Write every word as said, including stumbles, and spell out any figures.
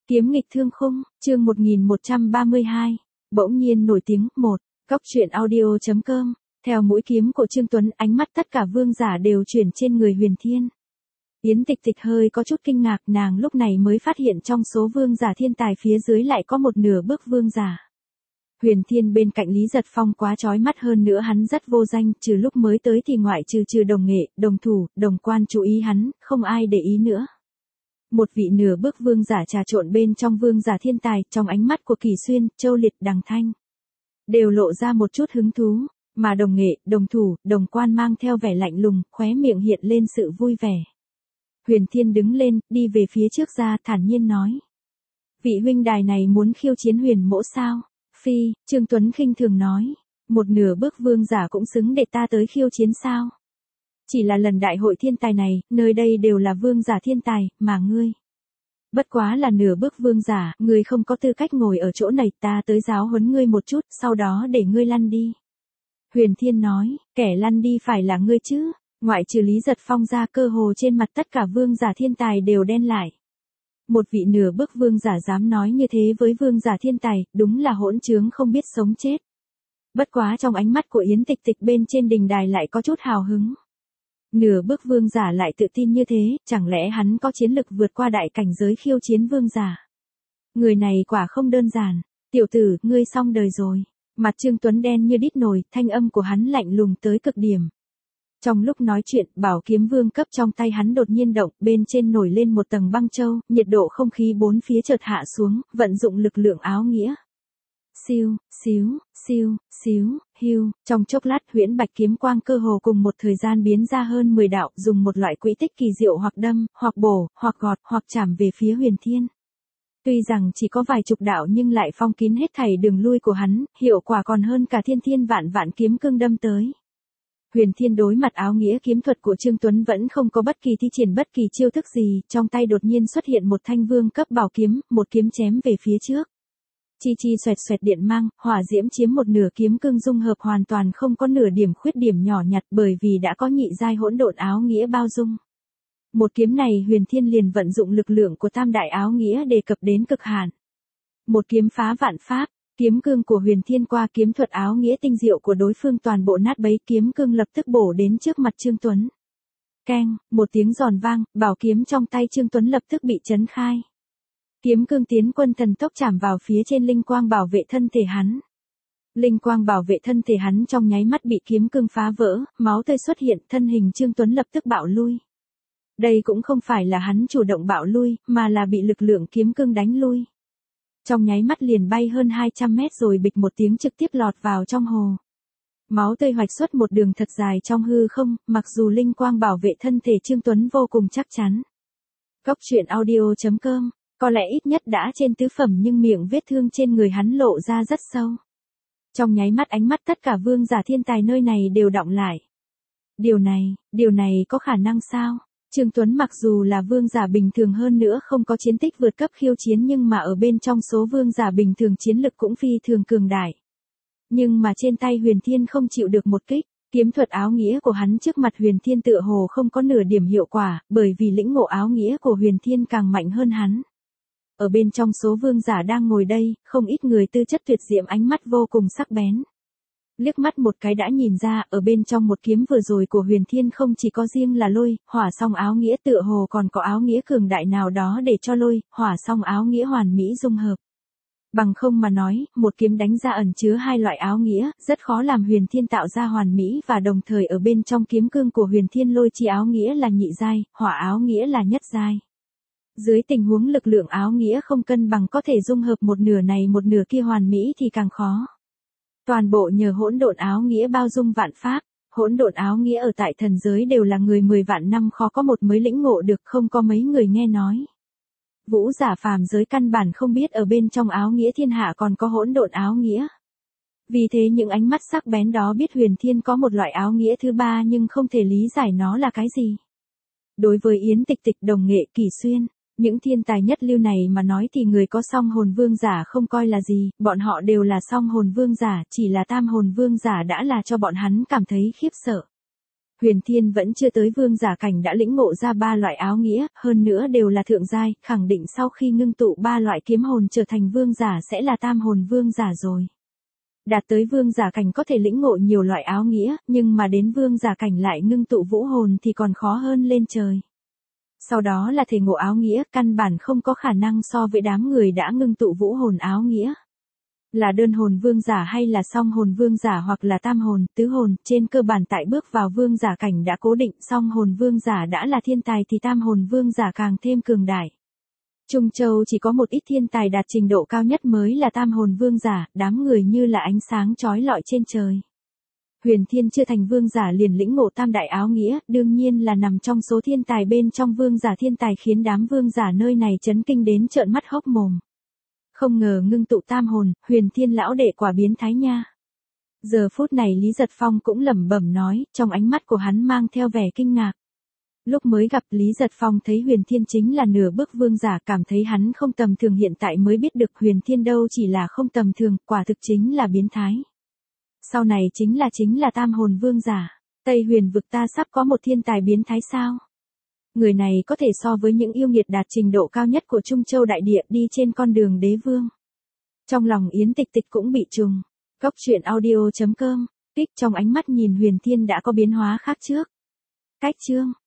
Kiếm nghịch thương khung, chương một nghìn một trăm ba mươi hai. Bỗng nhiên nổi tiếng, một. Góc truyện audio chấm com. Theo mũi kiếm của Trương Tuấn, ánh mắt tất cả vương giả đều chuyển trên người Huyền Thiên. Yến Tịch Tịch hơi có chút kinh ngạc, nàng lúc này mới phát hiện trong số vương giả thiên tài phía dưới lại có một nửa bước vương giả. Huyền Thiên bên cạnh Lý Giật Phong quá chói mắt, hơn nữa hắn rất vô danh, trừ lúc mới tới thì ngoại trừ trừ đồng nghệ, đồng thủ, đồng quan chú ý hắn, không ai để ý nữa. Một vị nửa bước vương giả trà trộn bên trong vương giả thiên tài, trong ánh mắt của Kỳ Xuyên, Châu Liệt, Đằng Thanh đều lộ ra một chút hứng thú, mà đồng nghệ, đồng thủ, đồng quan mang theo vẻ lạnh lùng, khóe miệng hiện lên sự vui vẻ. Huyền Thiên đứng lên, đi về phía trước ra, thản nhiên nói: "Vị huynh đài này muốn khiêu chiến Huyền mỗ sao?" "Phi." Trương Tuấn khinh thường nói, "một nửa bước vương giả cũng xứng để ta tới khiêu chiến sao? Chỉ là lần đại hội thiên tài này, nơi đây đều là vương giả thiên tài, mà ngươi bất quá là nửa bước vương giả, ngươi không có tư cách ngồi ở chỗ này, ta tới giáo huấn ngươi một chút, sau đó để ngươi lăn đi." Huyền Thiên nói, "Kẻ lăn đi phải là ngươi chứ?" Ngoại trừ Lý Giật Phong ra, cơ hồ trên mặt tất cả vương giả thiên tài đều đen lại. Một vị nửa bước vương giả dám nói như thế với vương giả thiên tài, đúng là hỗn trướng không biết sống chết. Bất quá trong ánh mắt của Yến Tịch Tịch bên trên đình đài lại có chút hào hứng. Nửa bước vương giả lại tự tin như thế, chẳng lẽ hắn có chiến lực vượt qua đại cảnh giới khiêu chiến vương giả? Người này quả không đơn giản. "Tiểu tử, ngươi xong đời rồi." Mặt Trương Tuấn đen như đít nồi, thanh âm của hắn lạnh lùng tới cực điểm. Trong lúc nói chuyện, bảo kiếm vương cấp trong tay hắn đột nhiên động, bên trên nổi lên một tầng băng châu, nhiệt độ không khí bốn phía chợt hạ xuống, vận dụng lực lượng áo nghĩa. Siêu, xíu, siêu, xíu, hiu, trong chốc lát huyễn bạch kiếm quang cơ hồ cùng một thời gian biến ra hơn mười đạo, dùng một loại quỹ tích kỳ diệu hoặc đâm, hoặc bổ, hoặc gọt, hoặc chạm về phía Huyền Thiên. Tuy rằng chỉ có vài chục đạo nhưng lại phong kín hết thảy đường lui của hắn, hiệu quả còn hơn cả thiên thiên vạn vạn kiếm cương đâm tới. Huyền Thiên đối mặt áo nghĩa kiếm thuật của Trương Tuấn vẫn không có bất kỳ thi triển bất kỳ chiêu thức gì, trong tay đột nhiên xuất hiện một thanh vương cấp bảo kiếm, một kiếm chém về phía trước. Chi chi xoẹt xoẹt điện mang, hỏa diễm chiếm một nửa, kiếm cương dung hợp hoàn toàn không có nửa điểm khuyết điểm nhỏ nhặt, bởi vì đã có nhị giai hỗn độn áo nghĩa bao dung. Một kiếm này Huyền Thiên liền vận dụng lực lượng của tam đại áo nghĩa đề cập đến cực hạn. Một kiếm phá vạn pháp. Kiếm cương của Huyền Thiên qua kiếm thuật áo nghĩa tinh diệu của đối phương toàn bộ nát bấy, kiếm cương lập tức bổ đến trước mặt Trương Tuấn. Keng, một tiếng giòn vang, bảo kiếm trong tay Trương Tuấn lập tức bị chấn khai. Kiếm cương tiến quân thần tốc chạm vào phía trên linh quang bảo vệ thân thể hắn. Linh quang bảo vệ thân thể hắn trong nháy mắt bị kiếm cương phá vỡ, máu tươi xuất hiện, thân hình Trương Tuấn lập tức bạo lui. Đây cũng không phải là hắn chủ động bạo lui, mà là bị lực lượng kiếm cương đánh lui. Trong nháy mắt liền bay hơn hai trăm mét rồi bịch một tiếng trực tiếp lọt vào trong hồ. Máu tươi hoạch xuất một đường thật dài trong hư không, mặc dù linh quang bảo vệ thân thể Trương Tuấn vô cùng chắc chắn. Góc truyện audio chấm com, có lẽ ít nhất đã trên tứ phẩm nhưng miệng vết thương trên người hắn lộ ra rất sâu. Trong nháy mắt ánh mắt tất cả vương giả thiên tài nơi này đều đọng lại. Điều này, điều này có khả năng sao? Trương Tuấn mặc dù là vương giả bình thường hơn nữa không có chiến tích vượt cấp khiêu chiến nhưng mà ở bên trong số vương giả bình thường chiến lực cũng phi thường cường đại. Nhưng mà trên tay Huyền Thiên không chịu được một kích, kiếm thuật áo nghĩa của hắn trước mặt Huyền Thiên tựa hồ không có nửa điểm hiệu quả, bởi vì lĩnh ngộ áo nghĩa của Huyền Thiên càng mạnh hơn hắn. Ở bên trong số vương giả đang ngồi đây, không ít người tư chất tuyệt diệm, ánh mắt vô cùng sắc bén. Liếc mắt một cái đã nhìn ra, ở bên trong một kiếm vừa rồi của Huyền Thiên không chỉ có riêng là lôi, hỏa song áo nghĩa, tựa hồ còn có áo nghĩa cường đại nào đó để cho lôi, hỏa song áo nghĩa hoàn mỹ dung hợp. Bằng không mà nói, một kiếm đánh ra ẩn chứa hai loại áo nghĩa, rất khó làm Huyền Thiên tạo ra hoàn mỹ, và đồng thời ở bên trong kiếm cương của Huyền Thiên lôi chi áo nghĩa là nhị giai, hỏa áo nghĩa là nhất giai. Dưới tình huống lực lượng áo nghĩa không cân bằng có thể dung hợp một nửa này một nửa kia hoàn mỹ thì càng khó. Toàn bộ nhờ hỗn độn áo nghĩa bao dung vạn pháp, hỗn độn áo nghĩa ở tại thần giới đều là người mười vạn năm khó có một mới lĩnh ngộ được, không có mấy người nghe nói. Vũ giả phàm giới căn bản không biết ở bên trong áo nghĩa thiên hạ còn có hỗn độn áo nghĩa. Vì thế những ánh mắt sắc bén đó biết Huyền Thiên có một loại áo nghĩa thứ ba nhưng không thể lý giải nó là cái gì. Đối với Yến Tịch Tịch, đồng nghệ, Kỳ Xuyên, những thiên tài nhất lưu này mà nói thì người có song hồn vương giả không coi là gì, bọn họ đều là song hồn vương giả, chỉ là tam hồn vương giả đã là cho bọn hắn cảm thấy khiếp sợ. Huyền Thiên vẫn chưa tới vương giả cảnh đã lĩnh ngộ ra ba loại áo nghĩa, hơn nữa đều là thượng giai, khẳng định sau khi ngưng tụ ba loại kiếm hồn trở thành vương giả sẽ là tam hồn vương giả rồi. Đạt tới vương giả cảnh có thể lĩnh ngộ nhiều loại áo nghĩa, nhưng mà đến vương giả cảnh lại ngưng tụ vũ hồn thì còn khó hơn lên trời. Sau đó là thể ngộ áo nghĩa, căn bản không có khả năng so với đám người đã ngưng tụ vũ hồn áo nghĩa. Là đơn hồn vương giả hay là song hồn vương giả hoặc là tam hồn, tứ hồn, trên cơ bản tại bước vào vương giả cảnh đã cố định, song hồn vương giả đã là thiên tài thì tam hồn vương giả càng thêm cường đại. Trung Châu chỉ có một ít thiên tài đạt trình độ cao nhất mới là tam hồn vương giả, đám người như là ánh sáng chói lọi trên trời. Huyền Thiên chưa thành vương giả liền lĩnh ngộ tam đại áo nghĩa, đương nhiên là nằm trong số thiên tài bên trong vương giả thiên tài khiến đám vương giả nơi này chấn kinh đến trợn mắt hốc mồm. Không ngờ ngưng tụ tam hồn, Huyền Thiên lão đệ quả biến thái nha. Giờ phút này Lý Giật Phong cũng lẩm bẩm nói, trong ánh mắt của hắn mang theo vẻ kinh ngạc. Lúc mới gặp Lý Giật Phong thấy Huyền Thiên chính là nửa bước vương giả, cảm thấy hắn không tầm thường, hiện tại mới biết được Huyền Thiên đâu chỉ là không tầm thường, quả thực chính là biến thái. Sau này chính là chính là tam hồn vương giả. Tây Huyền vực ta sắp có một thiên tài biến thái sao? Người này có thể so với những yêu nghiệt đạt trình độ cao nhất của Trung Châu đại địa đi trên con đường đế vương. Trong lòng Yến Tịch Tịch cũng bị trùng. Cốc truyện audio chấm com, tích trong ánh mắt nhìn Huyền Thiên đã có biến hóa khác trước. Cách chương